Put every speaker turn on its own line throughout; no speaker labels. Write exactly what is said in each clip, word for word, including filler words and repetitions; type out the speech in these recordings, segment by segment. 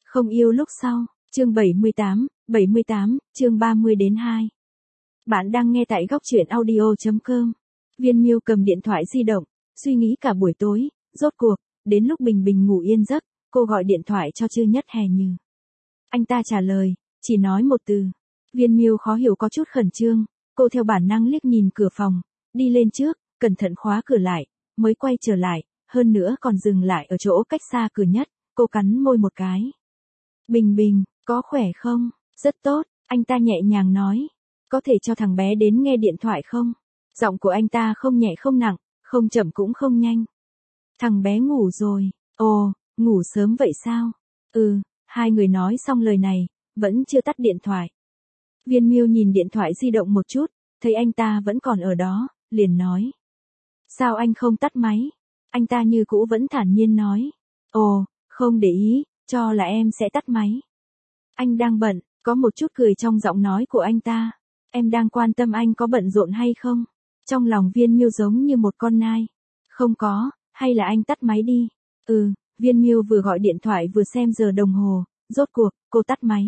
Không yêu lúc sau, chương bảy mươi tám, bảy mươi tám, chương ba mươi đến hai. Bạn đang nghe tại góc truyện audio chấm com. Viên Miêu cầm điện thoại di động, suy nghĩ cả buổi tối, rốt cuộc, đến lúc Bình Bình ngủ yên giấc, cô gọi điện thoại cho Trư Nhất Hè Như. Anh ta trả lời, chỉ nói một từ. Viên Miêu khó hiểu có chút khẩn trương, cô theo bản năng liếc nhìn cửa phòng, đi lên trước, cẩn thận khóa cửa lại, mới quay trở lại, hơn nữa còn dừng lại ở chỗ cách xa cửa nhất, cô cắn môi một cái. Bình Bình, có khỏe không? Rất tốt, anh ta nhẹ nhàng nói. Có thể cho thằng bé đến nghe điện thoại không? Giọng của anh ta không nhẹ không nặng, không chậm cũng không nhanh. Thằng bé ngủ rồi. Ồ, ngủ sớm vậy sao? Ừ, hai người nói xong lời này, vẫn chưa tắt điện thoại. Viên Miêu nhìn điện thoại di động một chút, thấy anh ta vẫn còn ở đó, liền nói. Sao anh không tắt máy? Anh ta như cũ vẫn thản nhiên nói. Ồ, không để ý, cho là em sẽ tắt máy. Anh đang bận, có một chút cười trong giọng nói của anh ta. Em đang quan tâm anh có bận rộn hay không? Trong lòng Viên Miêu giống như một con nai. Không có, hay là anh tắt máy đi. Ừ, Viên Miêu vừa gọi điện thoại vừa xem giờ đồng hồ, rốt cuộc, cô tắt máy.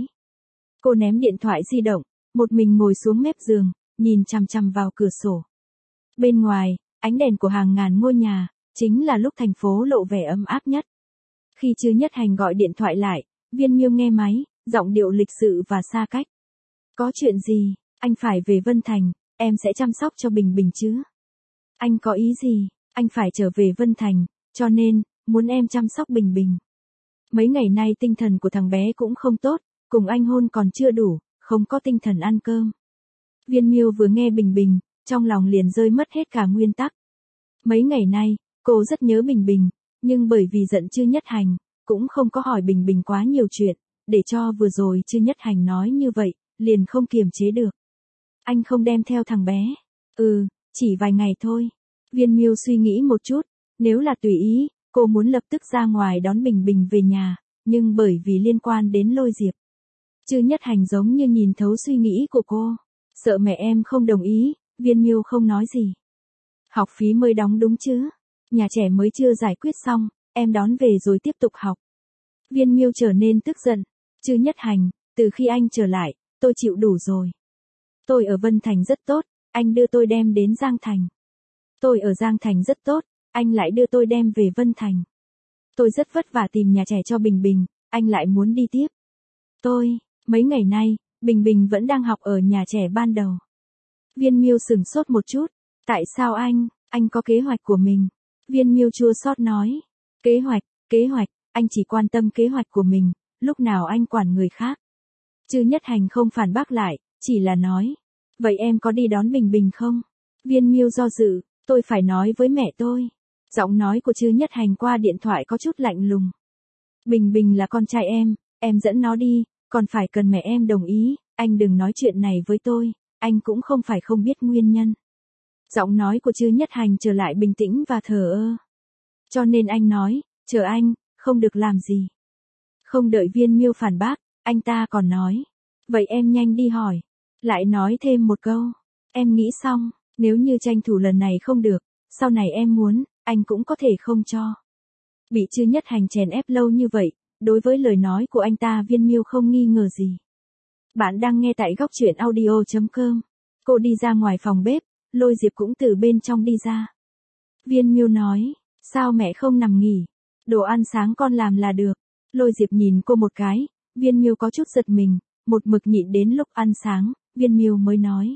Cô ném điện thoại di động, một mình ngồi xuống mép giường, nhìn chằm chằm vào cửa sổ. Bên ngoài, ánh đèn của hàng ngàn ngôi nhà, chính là lúc thành phố lộ vẻ ấm áp nhất. Khi Trư Nhất Hành gọi điện thoại lại, Viên Miêu nghe máy, giọng điệu lịch sự và xa cách. Có chuyện gì, anh phải về Vân Thành, em sẽ chăm sóc cho Bình Bình chứ. Anh có ý gì, anh phải trở về Vân Thành, cho nên, muốn em chăm sóc Bình Bình. Mấy ngày nay tinh thần của thằng bé cũng không tốt, cùng anh hôn còn chưa đủ, không có tinh thần ăn cơm. Viên Miêu vừa nghe Bình Bình, trong lòng liền rơi mất hết cả nguyên tắc. Mấy ngày nay, cô rất nhớ Bình Bình, nhưng bởi vì giận Trư Nhất Hành, cũng không có hỏi Bình Bình quá nhiều chuyện, để cho vừa rồi Trư Nhất Hành nói như vậy, liền không kiềm chế được. Anh không đem theo thằng bé. Ừ, chỉ vài ngày thôi. Viên Miêu suy nghĩ một chút, nếu là tùy ý, cô muốn lập tức ra ngoài đón Bình Bình về nhà, nhưng bởi vì liên quan đến Lôi Diệp. Trư Nhất Hành giống như nhìn thấu suy nghĩ của cô. Sợ mẹ em không đồng ý, Viên Miêu không nói gì. Học phí mới đóng đúng chứ? Nhà trẻ mới chưa giải quyết xong, em đón về rồi tiếp tục học. Viên Miêu trở nên tức giận. Trư Nhất Hành, từ khi anh trở lại, tôi chịu đủ rồi. Tôi ở Vân Thành rất tốt, anh đưa tôi đem đến Giang Thành. Tôi ở Giang Thành rất tốt, anh lại đưa tôi đem về Vân Thành. Tôi rất vất vả tìm nhà trẻ cho Bình Bình, anh lại muốn đi tiếp. Tôi, mấy ngày nay, Bình Bình vẫn đang học ở nhà trẻ ban đầu. Viên Miêu sửng sốt một chút. Tại sao anh, anh có kế hoạch của mình? Viên Miêu chua xót nói. Kế hoạch, kế hoạch, anh chỉ quan tâm kế hoạch của mình, lúc nào anh quản người khác. Trư Nhất Hành không phản bác lại, chỉ là nói. Vậy em có đi đón Bình Bình không? Viên Miêu do dự, tôi phải nói với mẹ tôi. Giọng nói của Trư Nhất Hành qua điện thoại có chút lạnh lùng. Bình Bình là con trai em, em dẫn nó đi, còn phải cần mẹ em đồng ý, anh đừng nói chuyện này với tôi, anh cũng không phải không biết nguyên nhân. Giọng nói của Trư Nhất Hành trở lại bình tĩnh và thờ ơ. Cho nên anh nói, chờ anh, không được làm gì. Không đợi Viên Miêu phản bác, anh ta còn nói. Vậy em nhanh đi hỏi. Lại nói thêm một câu. Em nghĩ xong, nếu như tranh thủ lần này không được, sau này em muốn, anh cũng có thể không cho. Bị Trư Nhất Hành chèn ép lâu như vậy, đối với lời nói của anh ta Viên Miêu không nghi ngờ gì. Bạn đang nghe tại góc truyện audio chấm com. Cô đi ra ngoài phòng bếp, Lôi Diệp cũng từ bên trong đi ra. Viên Miêu nói, sao mẹ không nằm nghỉ? Đồ ăn sáng con làm là được. Lôi Diệp nhìn cô một cái, Viên Miêu có chút giật mình, một mực nhịn đến lúc ăn sáng, Viên Miêu mới nói.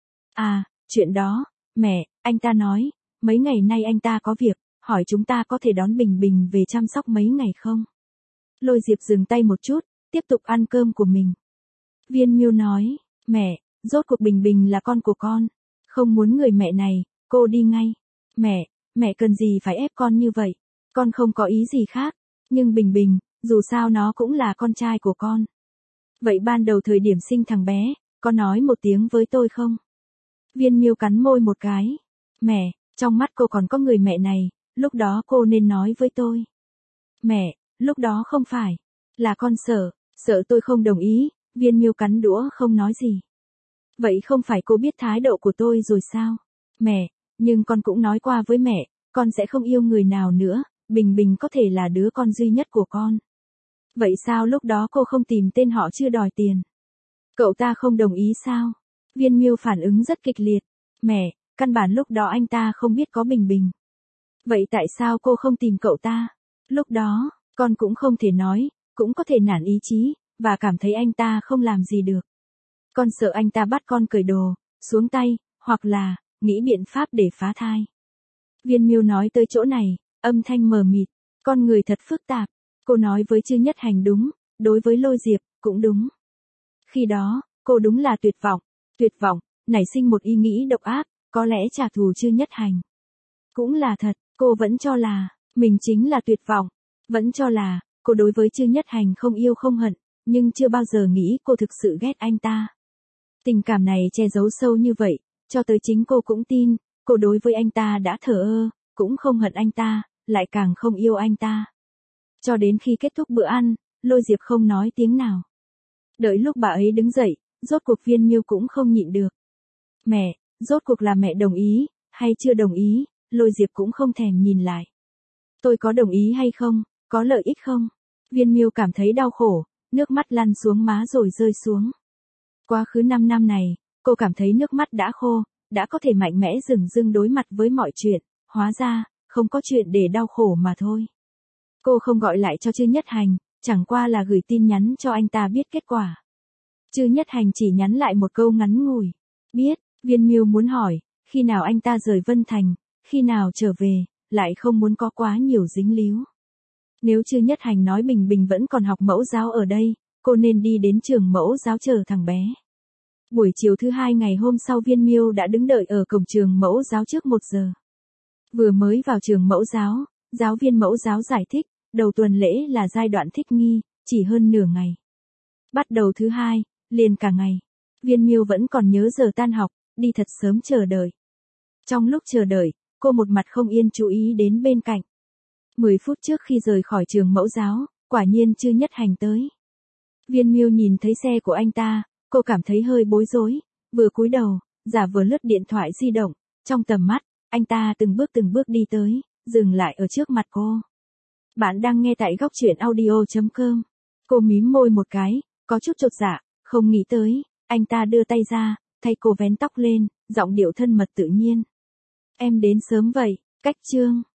À, chuyện đó, mẹ, anh ta nói, mấy ngày nay anh ta có việc, hỏi chúng ta có thể đón Bình Bình về chăm sóc mấy ngày không? Lôi Diệp dừng tay một chút, tiếp tục ăn cơm của mình. Viên Miêu nói, mẹ, rốt cuộc Bình Bình là con của con, không muốn người mẹ này, cô đi ngay. Mẹ, mẹ cần gì phải ép con như vậy, con không có ý gì khác, nhưng Bình Bình, dù sao nó cũng là con trai của con. Vậy ban đầu thời điểm sinh thằng bé, con nói một tiếng với tôi không? Viên Miêu cắn môi một cái. Mẹ, trong mắt cô còn có người mẹ này, lúc đó cô nên nói với tôi. Mẹ, lúc đó không phải, là con sợ, sợ tôi không đồng ý, Viên Miêu cắn đũa không nói gì. Vậy không phải cô biết thái độ của tôi rồi sao? Mẹ, nhưng con cũng nói qua với mẹ, con sẽ không yêu người nào nữa, Bình Bình có thể là đứa con duy nhất của con. Vậy sao lúc đó cô không tìm tên họ chưa đòi tiền? Cậu ta không đồng ý sao? Viên Miêu phản ứng rất kịch liệt. Mẹ, căn bản lúc đó anh ta không biết có Bình Bình. Vậy tại sao cô không tìm cậu ta? Lúc đó, con cũng không thể nói, cũng có thể nản ý chí, và cảm thấy anh ta không làm gì được. Con sợ anh ta bắt con cởi đồ, xuống tay, hoặc là, nghĩ biện pháp để phá thai. Viên Miêu nói tới chỗ này, âm thanh mờ mịt, con người thật phức tạp. Cô nói với Chư Nhất Hành đúng, đối với Lôi Diệp, cũng đúng. Khi đó, cô đúng là tuyệt vọng, tuyệt vọng, nảy sinh một ý nghĩ độc ác, có lẽ trả thù Chư Nhất Hành. Cũng là thật, cô vẫn cho là, mình chính là tuyệt vọng, vẫn cho là, cô đối với Chư Nhất Hành không yêu không hận, nhưng chưa bao giờ nghĩ cô thực sự ghét anh ta. Tình cảm này che giấu sâu như vậy, cho tới chính cô cũng tin, cô đối với anh ta đã thờ ơ, cũng không hận anh ta, lại càng không yêu anh ta. Cho đến khi kết thúc bữa ăn, Lôi Diệp không nói tiếng nào. Đợi lúc bà ấy đứng dậy, rốt cuộc Viên Miêu cũng không nhịn được. Mẹ, rốt cuộc là mẹ đồng ý, hay chưa đồng ý, Lôi Diệp cũng không thèm nhìn lại. Tôi có đồng ý hay không, có lợi ích không? Viên Miêu cảm thấy đau khổ, nước mắt lăn xuống má rồi rơi xuống. Quá khứ năm năm này, cô cảm thấy nước mắt đã khô, đã có thể mạnh mẽ dừng dưng đối mặt với mọi chuyện, hóa ra, không có chuyện để đau khổ mà thôi. Cô không gọi lại cho Chư Nhất Hành, chẳng qua là gửi tin nhắn cho anh ta biết kết quả. Chư Nhất Hành chỉ nhắn lại một câu ngắn ngủi. Biết, Viên Miêu muốn hỏi, khi nào anh ta rời Vân Thành, khi nào trở về, lại không muốn có quá nhiều dính líu. Nếu Chư Nhất Hành nói Bình Bình vẫn còn học mẫu giáo ở đây, cô nên đi đến trường mẫu giáo chờ thằng bé. Buổi chiều thứ hai ngày hôm sau Viên Miêu đã đứng đợi ở cổng trường mẫu giáo trước một giờ. Vừa mới vào trường mẫu giáo, giáo viên mẫu giáo giải thích, đầu tuần lễ là giai đoạn thích nghi, chỉ hơn nửa ngày. Bắt đầu thứ hai, liền cả ngày. Viên Miêu vẫn còn nhớ giờ tan học, đi thật sớm chờ đợi. Trong lúc chờ đợi, cô một mặt không yên chú ý đến bên cạnh. Mười phút trước khi rời khỏi trường mẫu giáo, quả nhiên Chư Nhất Hành tới. Viên Miêu nhìn thấy xe của anh ta, cô cảm thấy hơi bối rối, vừa cúi đầu, giả vờ lướt điện thoại di động, trong tầm mắt, anh ta từng bước từng bước đi tới, dừng lại ở trước mặt cô. Bạn đang nghe tại góc truyện audio chấm com. Cô mím môi một cái, có chút chột dạ, không nghĩ tới, anh ta đưa tay ra, thay cô vén tóc lên, giọng điệu thân mật tự nhiên. Em đến sớm vậy, cách chương.